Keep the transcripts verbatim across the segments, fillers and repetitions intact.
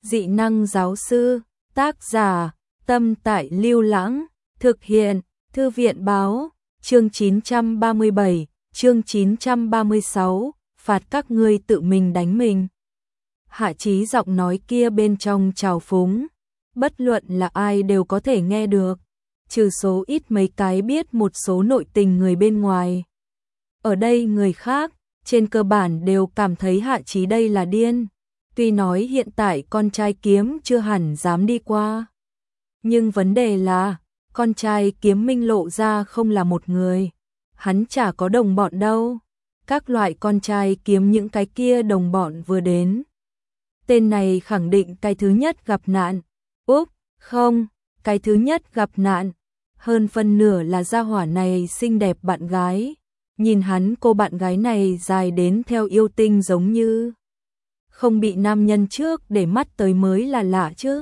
Dị năng giáo sư, tác giả, Tâm Tại Lưu Lãng, thực hiện, Thư viện báo, chương chín trăm ba mươi bảy, chương chín trăm ba mươi sáu, phạt các ngươi tự mình đánh mình. Hạ Chí giọng nói kia bên trong trào phúng, bất luận là ai đều có thể nghe được, trừ số ít mấy cái biết một số nội tình người bên ngoài. Ở đây người khác, trên cơ bản đều cảm thấy Hạ Chí đây là điên. Tuy nói hiện tại con trai kiếm chưa hẳn dám đi qua. Nhưng vấn đề là, con trai kiếm minh lộ ra không là một người. Hắn chả có đồng bọn đâu. Các loại con trai kiếm những cái kia đồng bọn vừa đến. Tên này khẳng định cái thứ nhất gặp nạn. Úp, không, cái thứ nhất gặp nạn. Hơn phân nửa là gia hỏa này xinh đẹp bạn gái. Nhìn hắn cô bạn gái này dài đến theo yêu tinh giống như không bị nam nhân trước để mắt tới mới là lạ chứ.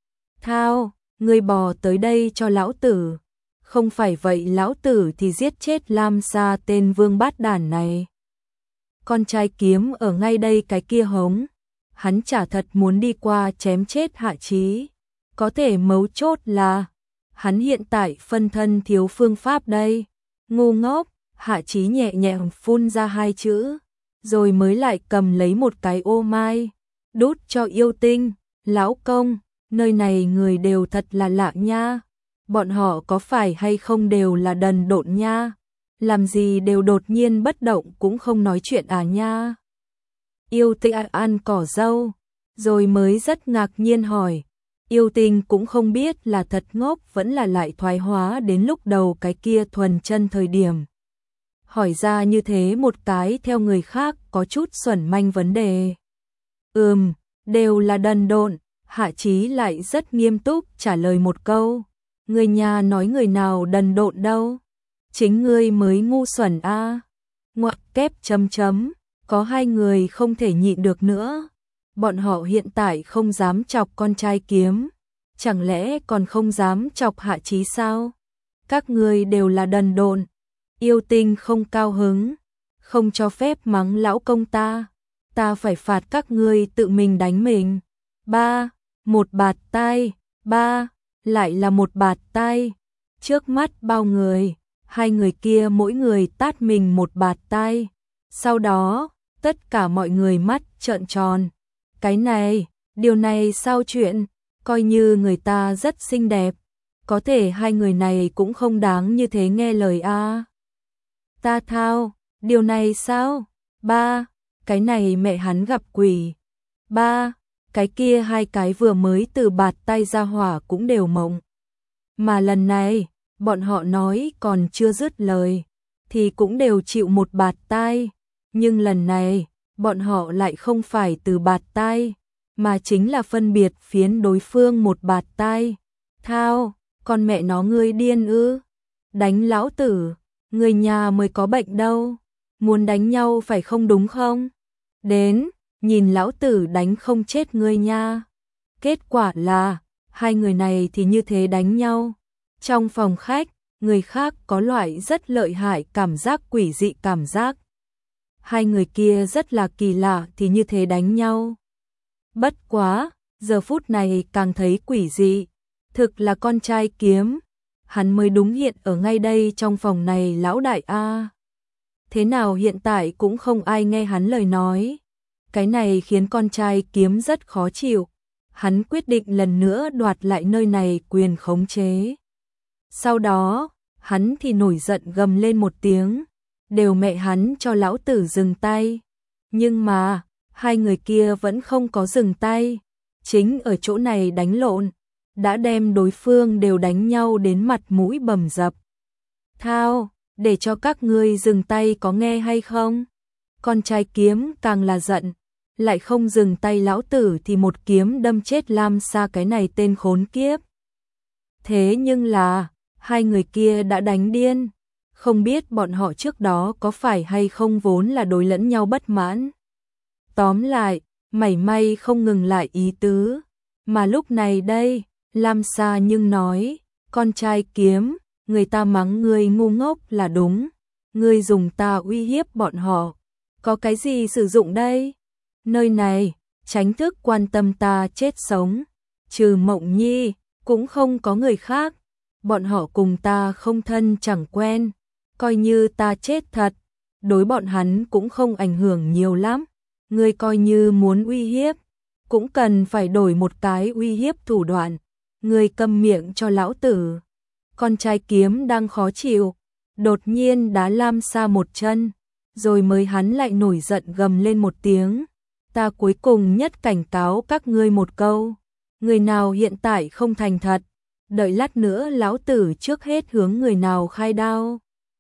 Thao, ngươi bò tới đây cho lão tử. Không phải vậy lão tử thì giết chết Lam Sa tên vương bát đản này. Con trai kiếm ở ngay đây cái kia hống. Hắn chả thật muốn đi qua chém chết Hạ Chí. Có thể mấu chốt là hắn hiện tại phân thân thiếu phương pháp đây. Ngu ngốc, Hạ Chí nhẹ nhàng phun ra hai chữ. Rồi mới lại cầm lấy một cái ô mai, đút cho yêu tinh, lão công, nơi này người đều thật là lạ nha, bọn họ có phải hay không đều là đần độn nha, làm gì đều đột nhiên bất động cũng không nói chuyện à nha. Yêu tinh ăn cỏ dâu, rồi mới rất ngạc nhiên hỏi, yêu tinh cũng không biết là thật ngốc vẫn là lại thoái hóa đến lúc đầu cái kia thuần chân thời điểm. Hỏi ra như thế một cái theo người khác có chút xuẩn manh vấn đề. Ừm, đều là đần độn, Hạ Chí lại rất nghiêm túc trả lời một câu. Người nhà nói người nào đần độn đâu, chính ngươi mới ngu xuẩn a. À. Ngoặc kép chấm chấm, có hai người không thể nhịn được nữa. Bọn họ hiện tại không dám chọc con trai kiếm, chẳng lẽ còn không dám chọc Hạ Chí sao? Các ngươi đều là đần độn. Yêu tinh không cao hứng, không cho phép mắng lão công ta, ta phải phạt các ngươi tự mình đánh mình. Ba, một bạt tai, ba, lại là một bạt tai. Trước mắt bao người, hai người kia mỗi người tát mình một bạt tai. Sau đó, tất cả mọi người mắt trợn tròn. Cái này, điều này sao chuyện, coi như người ta rất xinh đẹp, có thể hai người này cũng không đáng như thế nghe lời a. À. Ta thao, điều này sao? Ba, cái này mẹ hắn gặp quỷ. Ba, cái kia hai cái vừa mới từ bạt tay ra hỏa cũng đều mộng. Mà lần này, bọn họ nói còn chưa dứt lời, thì cũng đều chịu một bạt tai. Nhưng lần này, bọn họ lại không phải từ bạt tai, mà chính là phân biệt phiến đối phương một bạt tai. Thao, con mẹ nó ngươi điên ư? Đánh lão tử. Người nhà mới có bệnh đâu, muốn đánh nhau phải không đúng không? Đến, nhìn lão tử đánh không chết ngươi nha. Kết quả là, hai người này thì như thế đánh nhau. Trong phòng khách, người khác có loại rất lợi hại cảm giác quỷ dị cảm giác. Hai người kia rất là kỳ lạ thì như thế đánh nhau. Bất quá, giờ phút này càng thấy quỷ dị, thực là con trai kiếm. Hắn mới đúng hiện ở ngay đây trong phòng này lão đại a. Thế nào hiện tại cũng không ai nghe hắn lời nói. Cái này khiến con trai kiếm rất khó chịu. Hắn quyết định lần nữa đoạt lại nơi này quyền khống chế. Sau đó, hắn thì nổi giận gầm lên một tiếng. Đều mẹ hắn cho lão tử dừng tay. Nhưng mà, hai người kia vẫn không có dừng tay. Chính ở chỗ này đánh lộn. Đã đem đối phương đều đánh nhau đến mặt mũi bầm dập. Thao, để cho các ngươi dừng tay có nghe hay không? Con trai kiếm càng là giận, lại không dừng tay lão tử thì một kiếm đâm chết Lam Sa cái này tên khốn kiếp. Thế nhưng là, hai người kia đã đánh điên, không biết bọn họ trước đó có phải hay không vốn là đối lẫn nhau bất mãn. Tóm lại, mảy may không ngừng lại ý tứ, mà lúc này đây, Lam Sa nhưng nói, con trai kiếm, người ta mắng ngươi ngu ngốc là đúng, ngươi dùng ta uy hiếp bọn họ, có cái gì sử dụng đây? Nơi này, tránh thức quan tâm ta chết sống. Trừ Mộng Nhi, cũng không có người khác. Bọn họ cùng ta không thân chẳng quen. Coi như ta chết thật, đối bọn hắn cũng không ảnh hưởng nhiều lắm. Ngươi coi như muốn uy hiếp, cũng cần phải đổi một cái uy hiếp thủ đoạn. Ngươi câm miệng cho lão tử. Con trai Kiếm đang khó chịu, đột nhiên đá Lam Sa một chân, rồi mới hắn lại nổi giận gầm lên một tiếng. Ta cuối cùng nhất cảnh cáo các ngươi một câu. Người nào hiện tại không thành thật, đợi lát nữa lão tử trước hết hướng người nào khai đao.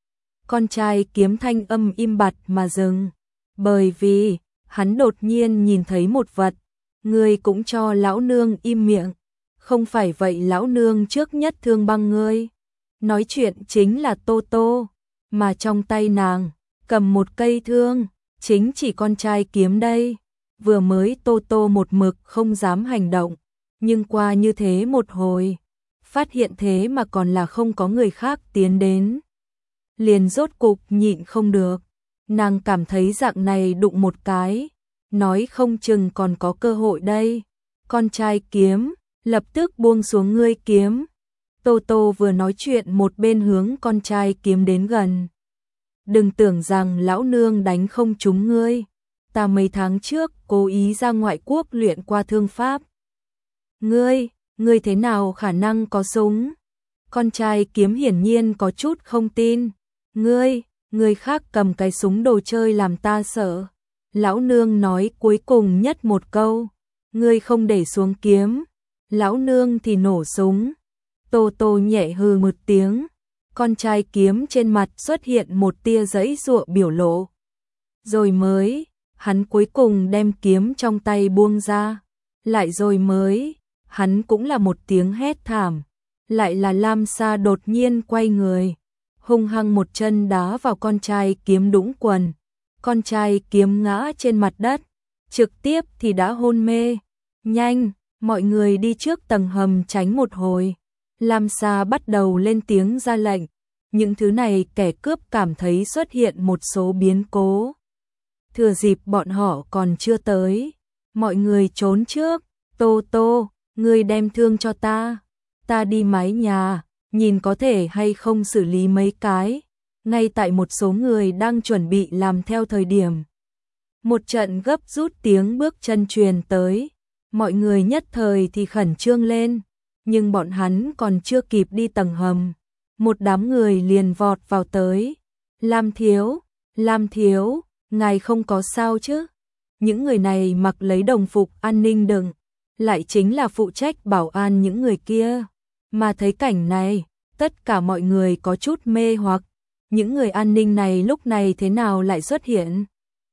Con trai Kiếm thanh âm im bặt mà dừng, bởi vì hắn đột nhiên nhìn thấy một vật. Ngươi cũng cho lão nương im miệng, không phải vậy lão nương trước nhất thương băng ngươi. Nói chuyện chính là Tô Tô, mà trong tay nàng cầm một cây thương, chính chỉ con trai Kiếm đây. Vừa mới Tô Tô một mực không dám hành động, nhưng qua như thế một hồi, phát hiện thế mà còn là không có người khác tiến đến. Liền rốt cục nhịn không được, nàng cảm thấy dạng này đụng một cái, nói không chừng còn có cơ hội đây. Con trai Kiếm, lập tức buông xuống ngươi kiếm. Tô Tô vừa nói chuyện một bên hướng con trai Kiếm đến gần. Đừng tưởng rằng lão nương đánh không trúng ngươi. Ta mấy tháng trước cố ý ra ngoại quốc luyện qua thương pháp. Ngươi, ngươi thế nào khả năng có súng? Con trai Kiếm hiển nhiên có chút không tin. Ngươi, người khác cầm cái súng đồ chơi làm ta sợ. Lão nương nói cuối cùng nhất một câu. Ngươi không để xuống kiếm, lão nương thì nổ súng. Tô Tô nhẹ hừ một tiếng. Con trai Kiếm trên mặt xuất hiện một tia giãy giụa biểu lộ. Rồi mới, hắn cuối cùng đem kiếm trong tay buông ra. Lại rồi mới, hắn cũng là một tiếng hét thảm. Lại là Lam Sa đột nhiên quay người, hung hăng một chân đá vào con trai Kiếm đũng quần. Con trai Kiếm ngã trên mặt đất, trực tiếp thì đã hôn mê. Nhanh, mọi người đi trước tầng hầm tránh một hồi. Lam Sa bắt đầu lên tiếng ra lệnh. Những thứ này kẻ cướp cảm thấy xuất hiện một số biến cố. Thừa dịp bọn họ còn chưa tới, mọi người trốn trước. Tô Tô, ngươi đem thương cho ta. Ta đi mái nhà, nhìn có thể hay không xử lý mấy cái. Ngay tại một số người đang chuẩn bị làm theo thời điểm, một trận gấp rút tiếng bước chân truyền tới. Mọi người nhất thời thì khẩn trương lên, nhưng bọn hắn còn chưa kịp đi tầng hầm, một đám người liền vọt vào tới. Lam thiếu, Lam thiếu, ngài không có sao chứ? Những người này mặc lấy đồng phục an ninh đừng, lại chính là phụ trách bảo an những người kia. Mà thấy cảnh này, tất cả mọi người có chút mê hoặc. Những người an ninh này lúc này thế nào lại xuất hiện?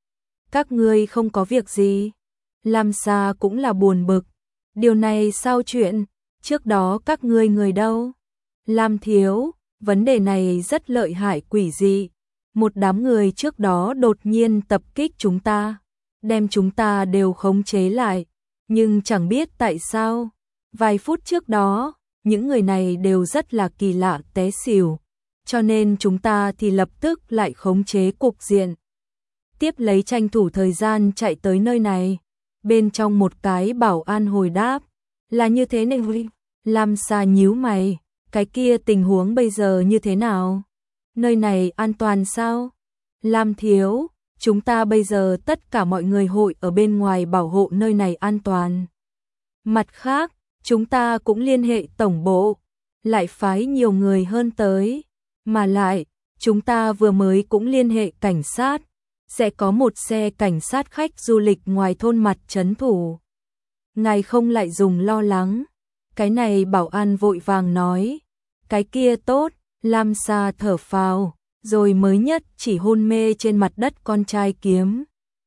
Các ngươi không có việc gì? Lam Sa cũng là buồn bực. Điều này sao chuyện? Trước đó các ngươi người đâu? Lam thiếu, vấn đề này rất lợi hại quỷ dị. Một đám người trước đó đột nhiên tập kích chúng ta, đem chúng ta đều khống chế lại. Nhưng chẳng biết tại sao, vài phút trước đó, những người này đều rất là kỳ lạ té xỉu. Cho nên chúng ta thì lập tức lại khống chế cục diện. Tiếp lấy tranh thủ thời gian chạy tới nơi này. Bên trong một cái bảo an hồi đáp, là như thế này. Lam Sa nhíu mày, cái kia tình huống bây giờ như thế nào? Nơi này an toàn sao? Lam thiếu, chúng ta bây giờ tất cả mọi người hội ở bên ngoài bảo hộ nơi này an toàn. Mặt khác, chúng ta cũng liên hệ tổng bộ, lại phái nhiều người hơn tới. Mà lại, chúng ta vừa mới cũng liên hệ cảnh sát, sẽ có một xe cảnh sát khách du lịch ngoài thôn mặt trấn thủ. Ngài không lại dùng lo lắng. Cái này bảo an vội vàng nói. Cái kia tốt, Lam Sa thở phào, rồi mới nhất chỉ hôn mê trên mặt đất con trai Kiếm.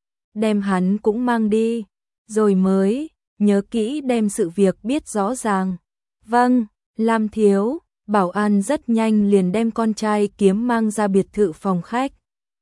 Đem hắn cũng mang đi, rồi mới, nhớ kỹ đem sự việc biết rõ ràng. Vâng, Lam thiếu. Bảo an rất nhanh liền đem con trai Kiếm mang ra biệt thự phòng khách.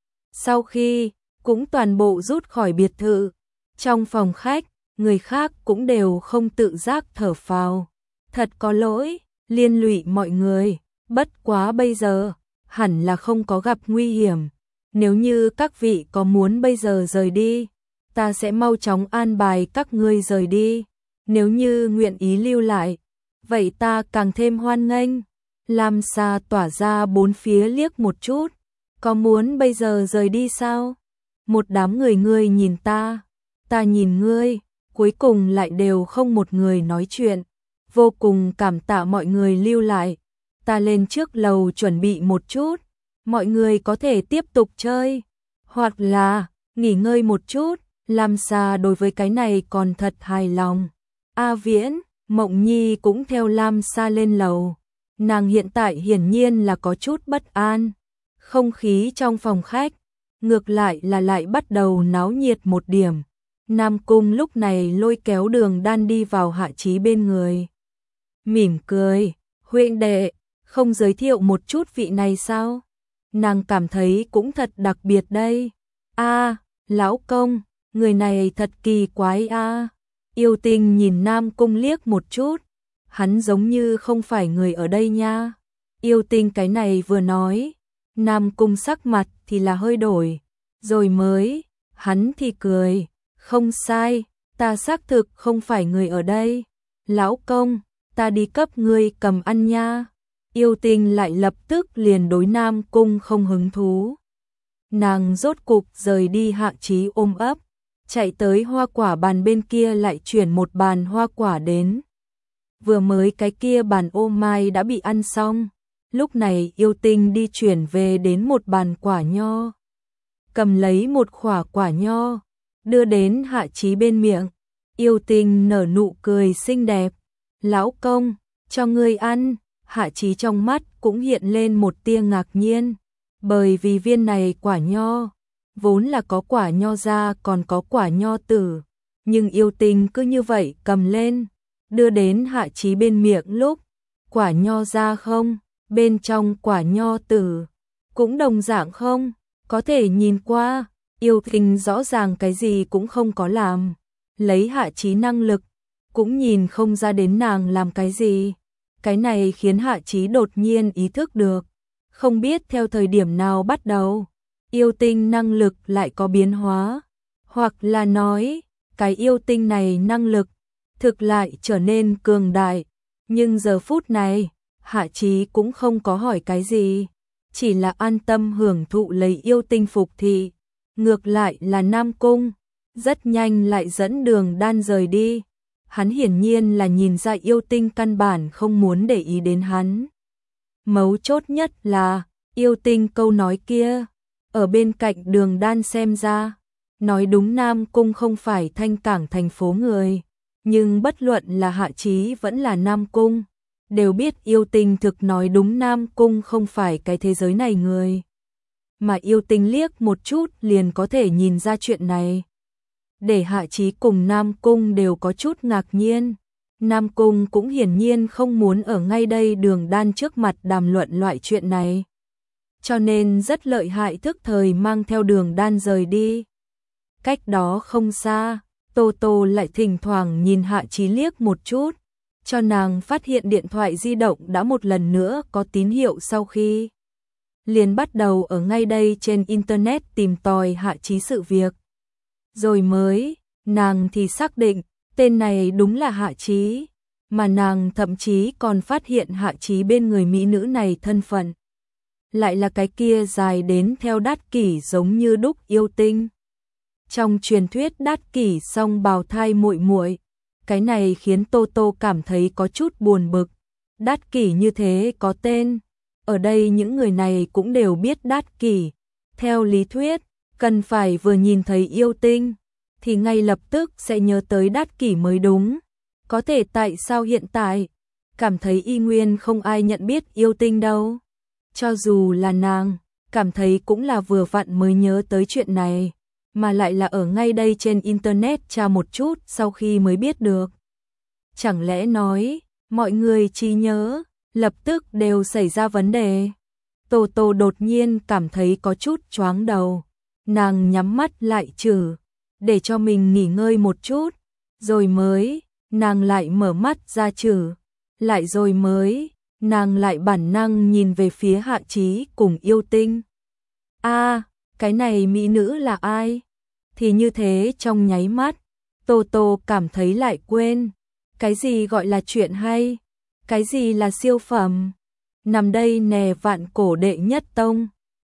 Sau khi, cũng toàn bộ rút khỏi biệt thự. Trong phòng khách, người khác cũng đều không tự giác thở phào. Thật có lỗi, liên lụy mọi người. Bất quá bây giờ, hẳn là không có gặp nguy hiểm. Nếu như các vị có muốn bây giờ rời đi, ta sẽ mau chóng an bài các ngươi rời đi. Nếu như nguyện ý lưu lại, vậy ta càng thêm hoan nghênh. Lam Sa tỏa ra bốn phía liếc một chút, có muốn bây giờ rời đi sao? Một đám người ngươi nhìn ta, ta nhìn ngươi, cuối cùng lại đều không một người nói chuyện. Vô cùng cảm tạ mọi người lưu lại. Ta lên trước lầu chuẩn bị một chút, mọi người có thể tiếp tục chơi, hoặc là nghỉ ngơi một chút. Lam Sa đối với cái này còn thật hài lòng. A Viễn, Mộng Nhi cũng theo Lam Sa lên lầu. Nàng hiện tại hiển nhiên là có chút bất an. Không khí trong phòng khách, ngược lại là lại bắt đầu náo nhiệt một điểm. Nam Cung lúc này lôi kéo Đường Đan đi vào Hạ Chí bên người. Mỉm cười, huynh đệ, không giới thiệu một chút vị này sao? Nàng cảm thấy cũng thật đặc biệt đây. A, lão công, người này thật kỳ quái a. Yêu Tinh nhìn Nam Cung liếc một chút, hắn giống như không phải người ở đây nha. Yêu Tinh cái này vừa nói, Nam Cung sắc mặt thì là hơi đổi, rồi mới, hắn thì cười, không sai, ta xác thực không phải người ở đây. Lão công, ta đi cấp ngươi cầm ăn nha. Yêu Tinh lại lập tức liền đối Nam Cung không hứng thú. Nàng rốt cục rời đi Hạ Chí ôm ấp, chạy tới hoa quả bàn bên kia lại chuyển một bàn hoa quả đến. Vừa mới cái kia bàn ô mai đã bị ăn xong, lúc này Yêu Tinh đi chuyển về đến một bàn quả nho. Cầm lấy một khỏa quả nho, đưa đến Hạ Chí bên miệng. Yêu Tinh nở nụ cười xinh đẹp. Lão công, cho ngươi ăn. Hạ Chí trong mắt cũng hiện lên một tia ngạc nhiên, bởi vì viên này quả nho, vốn là có quả nho ra còn có quả nho tử, nhưng Yêu Tinh cứ như vậy cầm lên, đưa đến Hạ Chí bên miệng lúc, quả nho ra không, bên trong quả nho tử, cũng đồng dạng không, có thể nhìn qua, Yêu Tinh rõ ràng cái gì cũng không có làm, lấy Hạ Chí năng lực, cũng nhìn không ra đến nàng làm cái gì. Cái này khiến Hạ Chí đột nhiên ý thức được, không biết theo thời điểm nào bắt đầu, Yêu Tinh năng lực lại có biến hóa, hoặc là nói, cái Yêu Tinh này năng lực thực lại trở nên cường đại, nhưng giờ phút này, Hạ Chí cũng không có hỏi cái gì, chỉ là an tâm hưởng thụ lấy Yêu Tinh phục thị. Ngược lại là Nam Cung, rất nhanh lại dẫn Đường Đan rời đi. Hắn hiển nhiên là nhìn ra Yêu Tinh căn bản không muốn để ý đến hắn. Mấu chốt nhất là, Yêu Tinh câu nói kia, ở bên cạnh Đường Đan xem ra, nói đúng Nam Cung không phải Thanh Cảng thành phố người, nhưng bất luận là Hạ Chí vẫn là Nam Cung, đều biết Yêu Tinh thực nói đúng Nam Cung không phải cái thế giới này người. Mà Yêu Tinh liếc một chút liền có thể nhìn ra chuyện này. Để Hạ Chí cùng Nam Cung đều có chút ngạc nhiên. Nam Cung cũng hiển nhiên không muốn ở ngay đây Đường Đan trước mặt đàm luận loại chuyện này. Cho nên rất lợi hại thức thời mang theo Đường Đan rời đi. Cách đó không xa, Tô Tô lại thỉnh thoảng nhìn Hạ Chí liếc một chút, cho nàng phát hiện điện thoại di động đã một lần nữa có tín hiệu sau khi liền bắt đầu ở ngay đây trên Internet tìm tòi Hạ Chí sự việc. Rồi mới, nàng thì xác định, tên này đúng là Hạ Chí, mà nàng thậm chí còn phát hiện Hạ Chí bên người mỹ nữ này thân phận. Lại là cái kia dài đến theo Đát Kỷ giống như đúc Yêu Tinh. Trong truyền thuyết Đát Kỷ song bào thai muội muội, cái này khiến Tô Tô cảm thấy có chút buồn bực. Đát Kỷ như thế có tên, ở đây những người này cũng đều biết Đát Kỷ. Theo lý thuyết, cần phải vừa nhìn thấy Yêu Tinh, thì ngay lập tức sẽ nhớ tới Đát Kỷ mới đúng. Có thể tại sao hiện tại, cảm thấy y nguyên không ai nhận biết Yêu Tinh đâu. Cho dù là nàng, cảm thấy cũng là vừa vặn mới nhớ tới chuyện này, mà lại là ở ngay đây trên Internet tra một chút sau khi mới biết được. Chẳng lẽ nói, mọi người trí nhớ, lập tức đều xảy ra vấn đề. Tô Tô đột nhiên cảm thấy có chút choáng đầu. Nàng nhắm mắt lại trừ, để cho mình nghỉ ngơi một chút, rồi mới, nàng lại mở mắt ra trừ, lại rồi mới, nàng lại bản năng nhìn về phía Hạ Chí cùng Yêu Tinh. A, cái này mỹ nữ là ai? thì như thế trong nháy mắt, Tô Tô cảm thấy lại quên. Cái gì gọi là chuyện hay? Cái gì là siêu phẩm? Nằm đây nè vạn cổ đệ nhất tông.